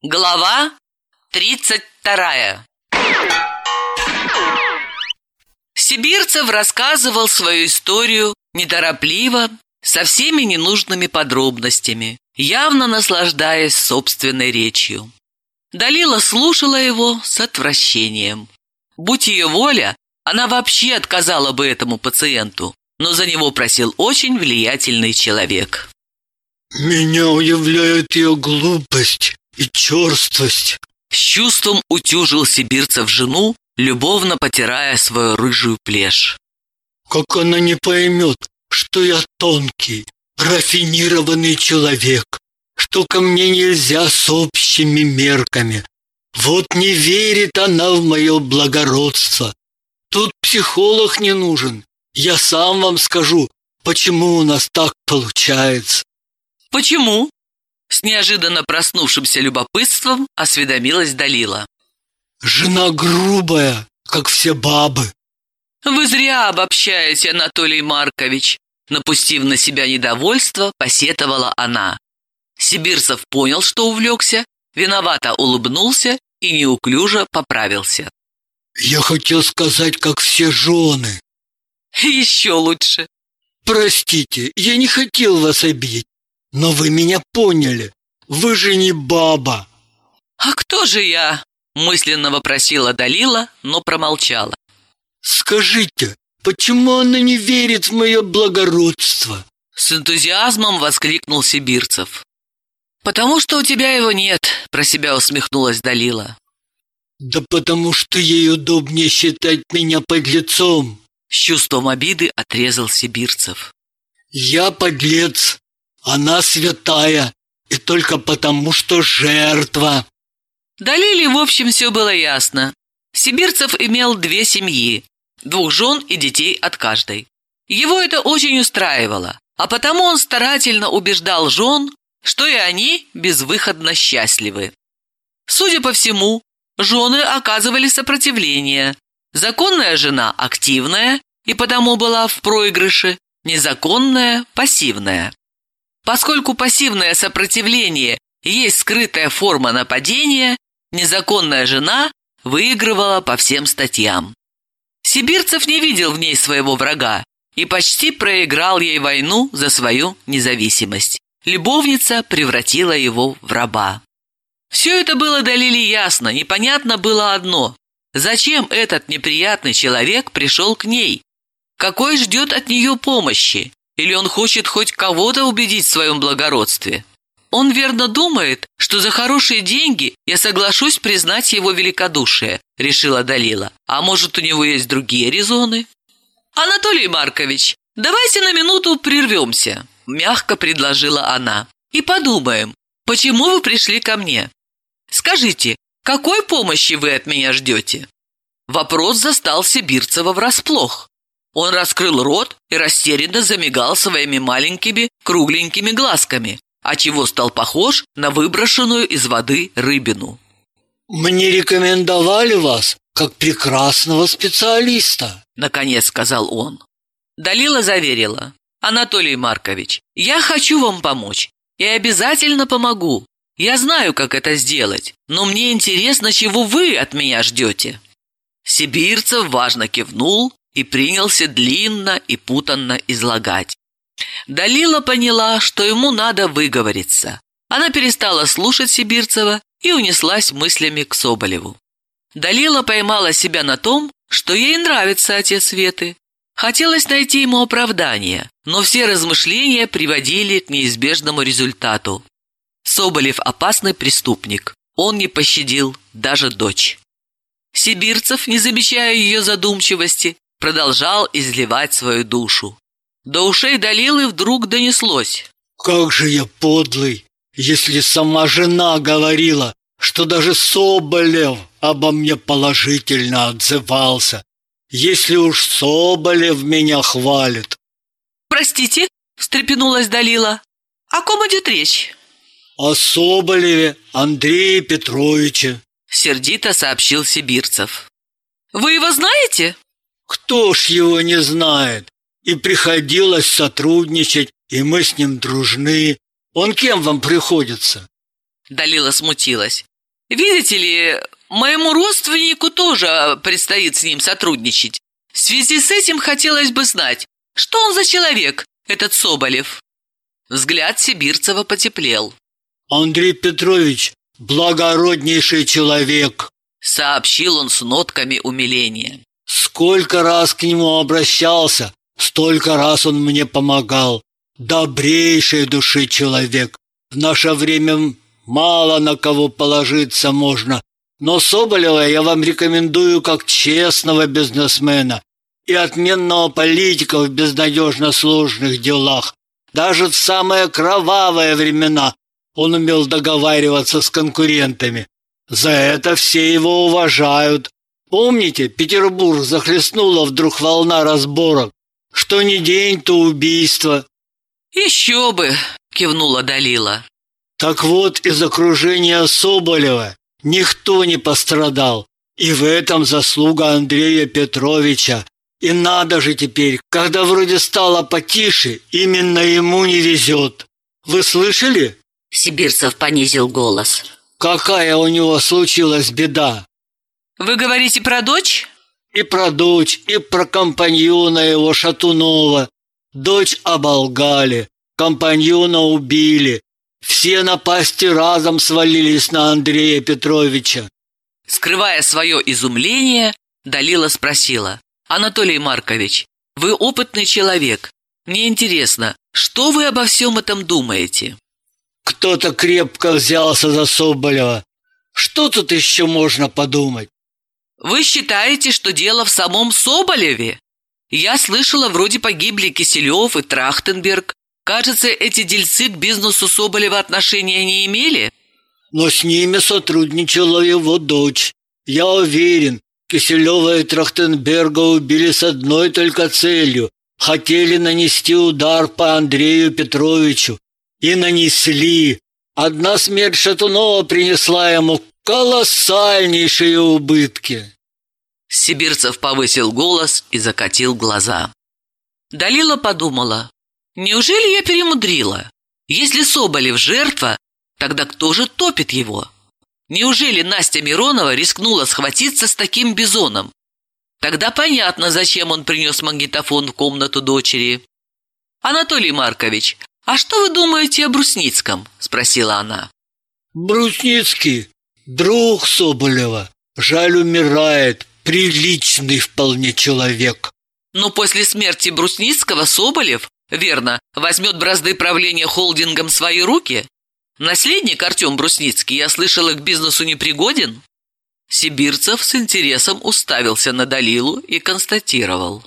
Глава 32. Сибирцев рассказывал свою историю неторопливо, со всеми ненужными подробностями, явно наслаждаясь собственной речью. Далила слушала его с отвращением. Будь ее воля, она вообще отказала бы этому пациенту, но за него просил очень влиятельный человек. «Меня удивляет ее глупость и черствость», — с чувством утюжил Сибирцев жену, любовно потирая свою рыжую плешь. «Как она не поймет, что я тонкий, рафинированный человек, что ко мне нельзя с общими мерками. Вот не верит она в мое благородство. Тут психолог не нужен. Я сам вам скажу, почему у нас так получается». «Почему?» — с неожиданно проснувшимся любопытством осведомилась Далила. «Жена грубая, как все бабы». «Вы зря обобщаете, Анатолий Маркович», — напустив на себя недовольство, посетовала она. Сибирцев понял, что увлекся, виновато улыбнулся и неуклюже поправился. «Я хотел сказать, как все жены». «Еще лучше». «Простите, я не хотел вас обидеть, но вы меня поняли. Вы же не баба». «А кто же я?» — мысленно вопросила Далила, но промолчала. «Скажите, почему она не верит в мое благородство?» С энтузиазмом воскликнул Сибирцев. «Потому что у тебя его нет», — про себя усмехнулась Далила. «Да потому что ей удобнее считать меня подлецом». С чувством обиды отрезал Сибирцев. «Я подлец, она святая, и только потому, что жертва». Далиле, в общем, все было ясно. Сибирцев имел 2 семьи, 2 жен и детей от каждой. Его это очень устраивало, а потому он старательно убеждал жен, что и они безвыходно счастливы. Судя по всему, жены оказывали сопротивление. Законная жена активная и потому была в проигрыше, незаконная пассивная. Поскольку пассивное сопротивление есть скрытая форма нападения, незаконная жена выигрывала по всем статьям. Сибирцев не видел в ней своего врага и почти проиграл ей войну за свою независимость. Любовница превратила его в раба. Все это было Далиле ясно, непонятно было одно. Зачем этот неприятный человек пришел к ней? Какой ждет от нее помощи? Или он хочет хоть кого-то убедить в своем благородстве? Он верно думает, что за хорошие деньги я соглашусь признать его великодушие, решила Далила. А может, у него есть другие резоны? «Анатолий Маркович, давайте на минуту прервемся», – мягко предложила она. «И подумаем, почему вы пришли ко мне? Скажите, какой помощи вы от меня ждете?» Вопрос застал Сибирцева врасплох. Он раскрыл рот и растерянно замигал своими маленькими кругленькими глазками, отчего стал похож на выброшенную из воды рыбину. «Мне рекомендовали вас как прекрасного специалиста», — наконец сказал он. Далила заверила: «Анатолий Маркович, я хочу вам помочь и обязательно помогу. Я знаю, как это сделать, но мне интересно, чего вы от меня ждете». Сибирцев важно кивнул и принялся длинно и путанно излагать. Далила поняла, что ему надо выговориться. Она перестала слушать Сибирцева и унеслась мыслями к Соболеву. Далила поймала себя на том, что ей нравится отец Светы. Хотелось найти ему оправдание, но все размышления приводили к неизбежному результату. Соболев опасный преступник. Он не пощадил даже дочь. Сибирцев, не замечая ее задумчивости, продолжал изливать свою душу. До ушей Далилы вдруг донеслось: «Как же я подлый, если сама жена говорила, что даже Соболев обо мне положительно отзывался. Если уж Соболев меня хвалит». «Простите», — встрепенулась Далила, — «о ком идет речь?» «О Соболеве Андрее Петровиче», — сердито сообщил Сибирцев. «Вы его знаете?» «Кто ж его не знает? И приходилось сотрудничать, и мы с ним дружны. Он кем вам приходится?» Далила смутилась. Видите ли, моему родственнику тоже предстоит с ним сотрудничать. В связи с этим хотелось бы знать, что он за человек, этот Соболев?» Взгляд Сибирцева потеплел. «Андрей Петрович – благороднейший человек», – сообщил он с нотками умиления. «Сколько раз к нему обращался, столько раз он мне помогал. Добрейшей души человек. В наше время мало на кого положиться можно, но Соболева я вам рекомендую как честного бизнесмена и отменного политика в безнадежно сложных делах. Даже в самые кровавые времена он умел договариваться с конкурентами. За это все его уважают. Помните, Петербург захлестнула вдруг волна разборок. Что ни день, то убийство». «Еще бы!» – кивнула Далила. Так вот, из окружения Соболева никто не пострадал. И в этом заслуга Андрея Петровича. И надо же теперь, когда вроде стало потише, именно ему не везет. Вы слышали?» Сибирцев понизил голос. «Какая у него случилась беда?» «Вы говорите про дочь?» «И про дочь, и про компаньона его Шатунова. Дочь оболгали, компаньона убили. Все напасти разом свалились на Андрея Петровича». Скрывая свое изумление, Далила спросила: «Анатолий Маркович, вы опытный человек. Мне интересно, что вы обо всем этом думаете?» «Кто-то крепко взялся за Соболева. Что тут еще можно подумать?» «Вы считаете, что дело в самом Соболеве? Я слышала, вроде погибли Киселев и Трахтенберг. Кажется, эти дельцы к бизнесу Соболева отношения не имели?» «Но с ними сотрудничала его дочь. Я уверен, Киселева и Трахтенберга убили с одной только целью. Хотели нанести удар по Андрею Петровичу. И нанесли. Одна смерть Шатунова принесла ему колоссальнейшие убытки». Сибирцев повысил голос и закатил глаза. Далила подумала: неужели я перемудрила? Если Соболев жертва, тогда кто же топит его? Неужели Настя Миронова рискнула схватиться с таким бизоном? Тогда понятно, зачем он принес магнитофон в комнату дочери. «Анатолий Маркович, а что вы думаете о Брусницком?» – спросила она. «Брусницкий – друг Соболева. Жаль, умирает. Приличный вполне человек». Но после смерти Брусницкого Соболев, верно, возьмет бразды правления холдингом в свои руки? Наследник Артем Брусницкий, я слышала, к бизнесу непригоден? Сибирцев с интересом уставился на Далилу и констатировал: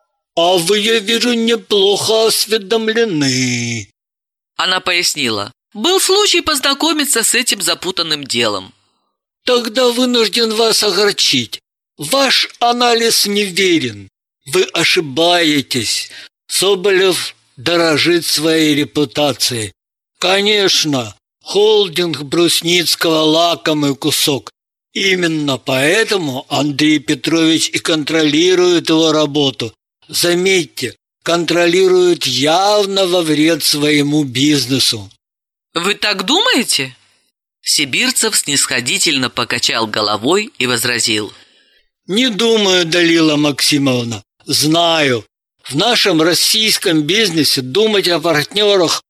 «А вы, я вижу, неплохо осведомлены». Она пояснила: был случай познакомиться с этим запутанным делом. «Тогда вынужден вас огорчить. Ваш анализ неверен. Вы ошибаетесь. Соболев дорожит своей репутацией. Конечно, холдинг Брусницкого – лакомый кусок. Именно поэтому Андрей Петрович и контролирует его работу. Заметьте, контролирует явно во вред своему бизнесу». «Вы так думаете?» Сибирцев снисходительно покачал головой и возразил: «Не думаю, Далила Максимовна. Знаю. В нашем российском бизнесе думать о партнерах,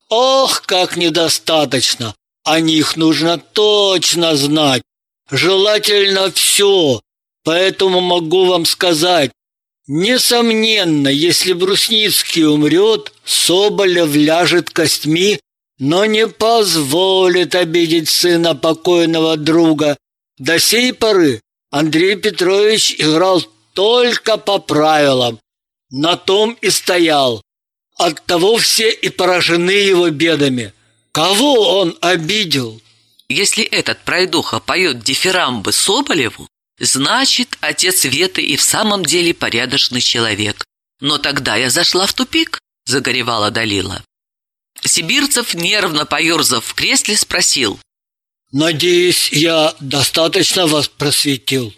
ох, как недостаточно. О них нужно точно знать. Желательно все. Поэтому могу вам сказать, несомненно, если Брусницкий умрет, Соболев ляжет костьми, но не позволит обидеть сына покойного друга. До сей поры Андрей Петрович играл только по правилам. На том и стоял. Оттого все и поражены его бедами. Кого он обидел?» Если этот пройдоха поет дифирамбы Соболеву, значит, отец Веты и в самом деле порядочный человек. Но тогда я зашла в тупик, загоревала Далила. Сибирцев, нервно поерзав в кресле, спросил: «Надеюсь, я достаточно вас просветил?»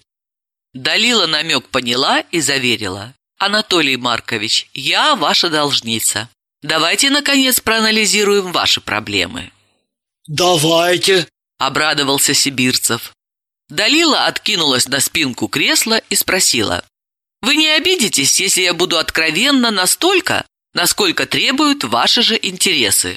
Далила намек поняла и заверила: «Анатолий Маркович, я ваша должница. Давайте, наконец, проанализируем ваши проблемы». «Давайте». обрадовался Сибирцев. Далила откинулась на спинку кресла и спросила: «Вы не обидитесь, если я буду откровенна настолько, насколько требуют ваши же интересы?»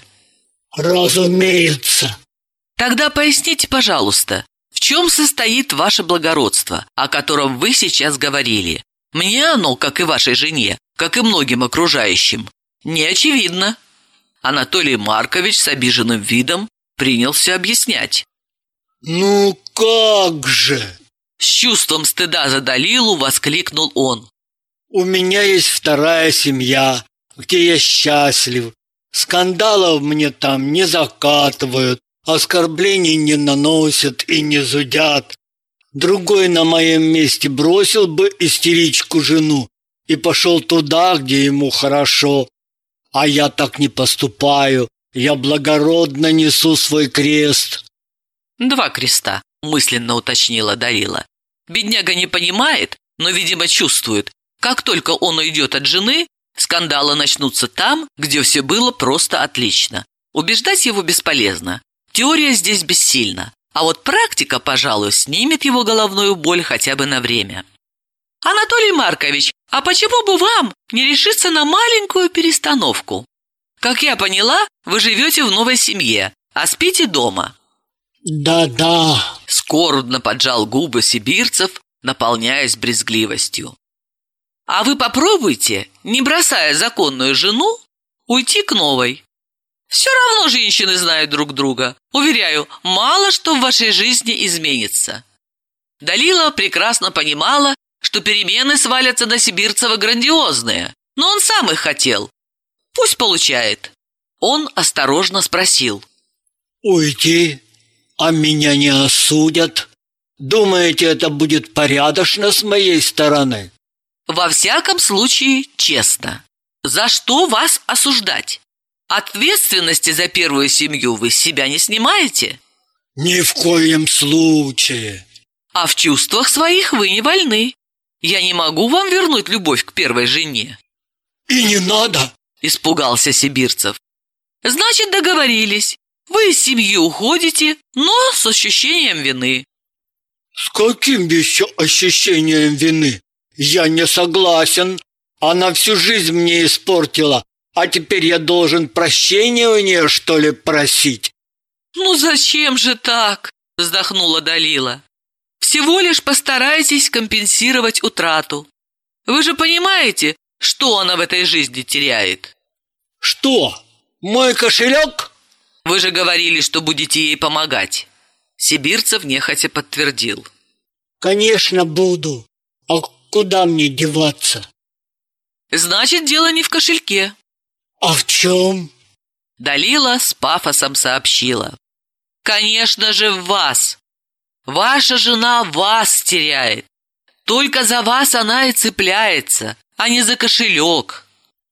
Разумеется. Тогда поясните, пожалуйста, в чем состоит ваше благородство, о котором вы сейчас говорили? Мне оно, как и вашей жене, как и многим окружающим, не очевидно. Анатолий Маркович с обиженным видом принялся объяснять. Ну как же? С чувством стыда за Далилу воскликнул он. У меня есть вторая семья, где я счастлив. Скандалов мне там не закатывают, оскорблений не наносят и не зудят. Другой на моем месте бросил бы истеричку жену и пошел туда, где ему хорошо. А я так не поступаю, я благородно несу свой крест. 2 креста, мысленно уточнила Далила. Бедняга не понимает, но, видимо, чувствует. Как только он уйдет от жены, скандалы начнутся там, где все было просто отлично. Убеждать его бесполезно. Теория здесь бессильна. А вот практика, пожалуй, снимет его головную боль хотя бы на время. «Анатолий Маркович, а почему бы вам не решиться на маленькую перестановку? Как я поняла, вы живете в новой семье, а спите дома». Да-да. Скорбно поджал губы Сибирцев, наполняясь брезгливостью. «А вы попробуйте, не бросая законную жену, уйти к новой. Все равно женщины знают друг друга. Уверяю, мало что в вашей жизни изменится». Далила прекрасно понимала, что перемены свалятся на Сибирцева грандиозные, но он сам их хотел. Пусть получает. Он осторожно спросил. Уйти? А меня не осудят? Думаете, это будет порядочно с моей стороны? Во всяком случае, честно. За что вас осуждать? Ответственности за первую семью вы с себя не снимаете? Ни в коем случае. А в чувствах своих вы не вольны. Я не могу вам вернуть любовь к первой жене. И не надо. Испугался Сибирцев. Значит, договорились. Вы из семьи уходите, но с ощущением вины. С каким еще ощущением вины? Я не согласен. Она всю жизнь мне испортила. А теперь я должен прощения у нее, что ли, просить? Ну зачем же так? Вздохнула Далила. Всего лишь постарайтесь компенсировать утрату. Вы же понимаете, что она в этой жизни теряет? Что? Мой кошелек? Вы же говорили, что будете ей помогать. Сибирцев нехотя подтвердил. Конечно, буду. А куда мне деваться? Значит, дело не в кошельке. А в чем? Далила с пафосом сообщила. Конечно же, в вас. Ваша жена вас теряет. Только за вас она и цепляется, а не за кошелек.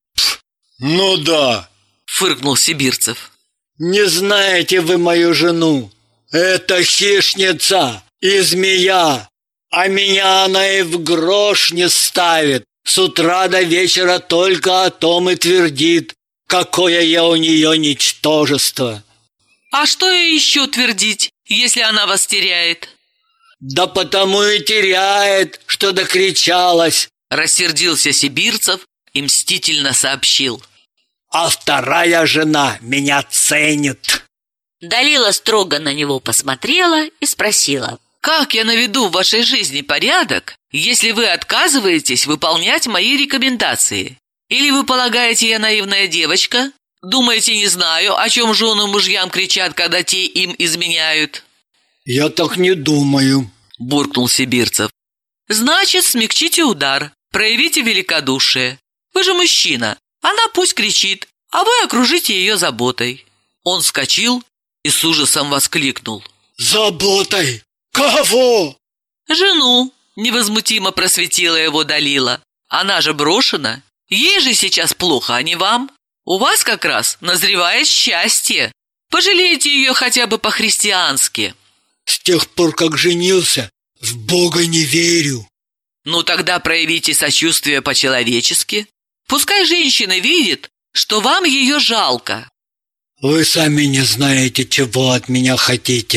Ну да, фыркнул Сибирцев. Не знаете вы мою жену. Это хищница и змея. А меня она и в грош не ставит. С утра до вечера только о том и твердит, какое я у нее ничтожество. А что ей еще твердить, если она вас теряет? Да потому и теряет, что докричалась. Рассердился Сибирцев и мстительно сообщил. А вторая жена меня ценит. Далила строго на него посмотрела и спросила. Как я наведу в вашей жизни порядок, если вы отказываетесь выполнять мои рекомендации? Или вы полагаете, я наивная девочка? Думаете, не знаю, о чем жены мужьям кричат, когда те им изменяют? Я так не думаю, буркнул Сибирцев. Значит, смягчите удар, проявите великодушие. Вы же мужчина, она пусть кричит, а вы окружите ее заботой. Он вскочил и с ужасом воскликнул. Заботой? Кого? Жену, невозмутимо просветила его Далила. Она же брошена. Ей же сейчас плохо, а не вам. У вас как раз назревает счастье. Пожалейте ее хотя бы по-христиански. С тех пор, как женился, в Бога не верю. Ну тогда проявите сочувствие по-человечески. Пускай женщина видит, что вам ее жалко. Вы сами не знаете, чего от меня хотите.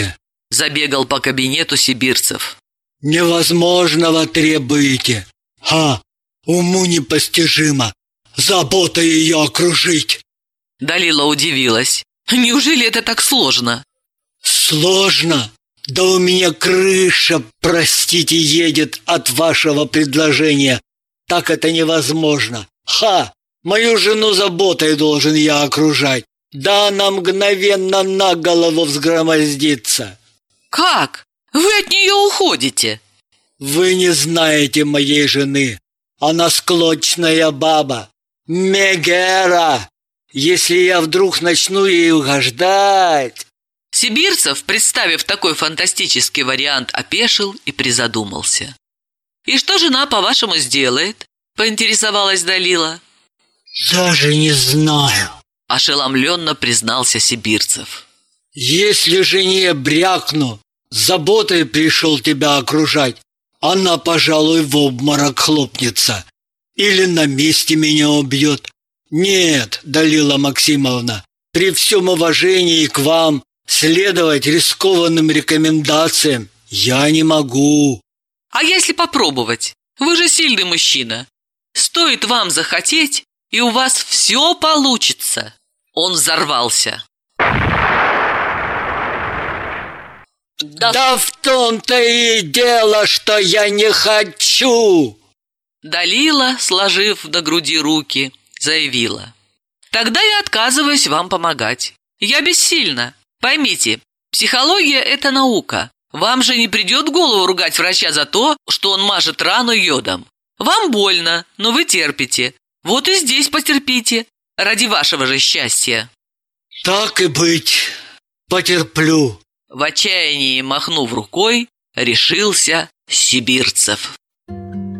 Забегал по кабинету Сибирцев. Невозможного требуете. Уму непостижимо. Заботой ее окружить. Далила удивилась. Неужели это так сложно? Сложно? Да у меня крыша, простите, едет от вашего предложения. Так это невозможно. Мою жену заботой должен я окружать. Да она мгновенно на голову взгромоздится. Как? Вы от нее уходите? Вы не знаете моей жены. Она склочная баба. Мегера. Если я вдруг начну ей угождать... Сибирцев, представив такой фантастический вариант, опешил и призадумался. «И что жена, по-вашему, сделает?» – поинтересовалась Далила. «Даже не знаю», – ошеломленно признался Сибирцев. «Если жене брякну, заботой пришел тебя окружать, она, пожалуй, в обморок хлопнется или на месте меня убьет. Нет, Далила Максимовна, при всем уважении к вам следовать рискованным рекомендациям я не могу». «А если попробовать? Вы же сильный мужчина. Стоит вам захотеть, и у вас все получится». Он взорвался. Да в том-то и дело, что я не хочу. Далила, сложив на груди руки, заявила. «Тогда я отказываюсь вам помогать. Я бессильна. Поймите, психология – это наука. Вам же не придет в голову ругать врача за то, что он мажет рану йодом. Вам больно, но вы терпите. Вот и здесь потерпите, ради вашего же счастья». Так и быть, потерплю. В отчаянии махнув рукой, решился Сибирцев.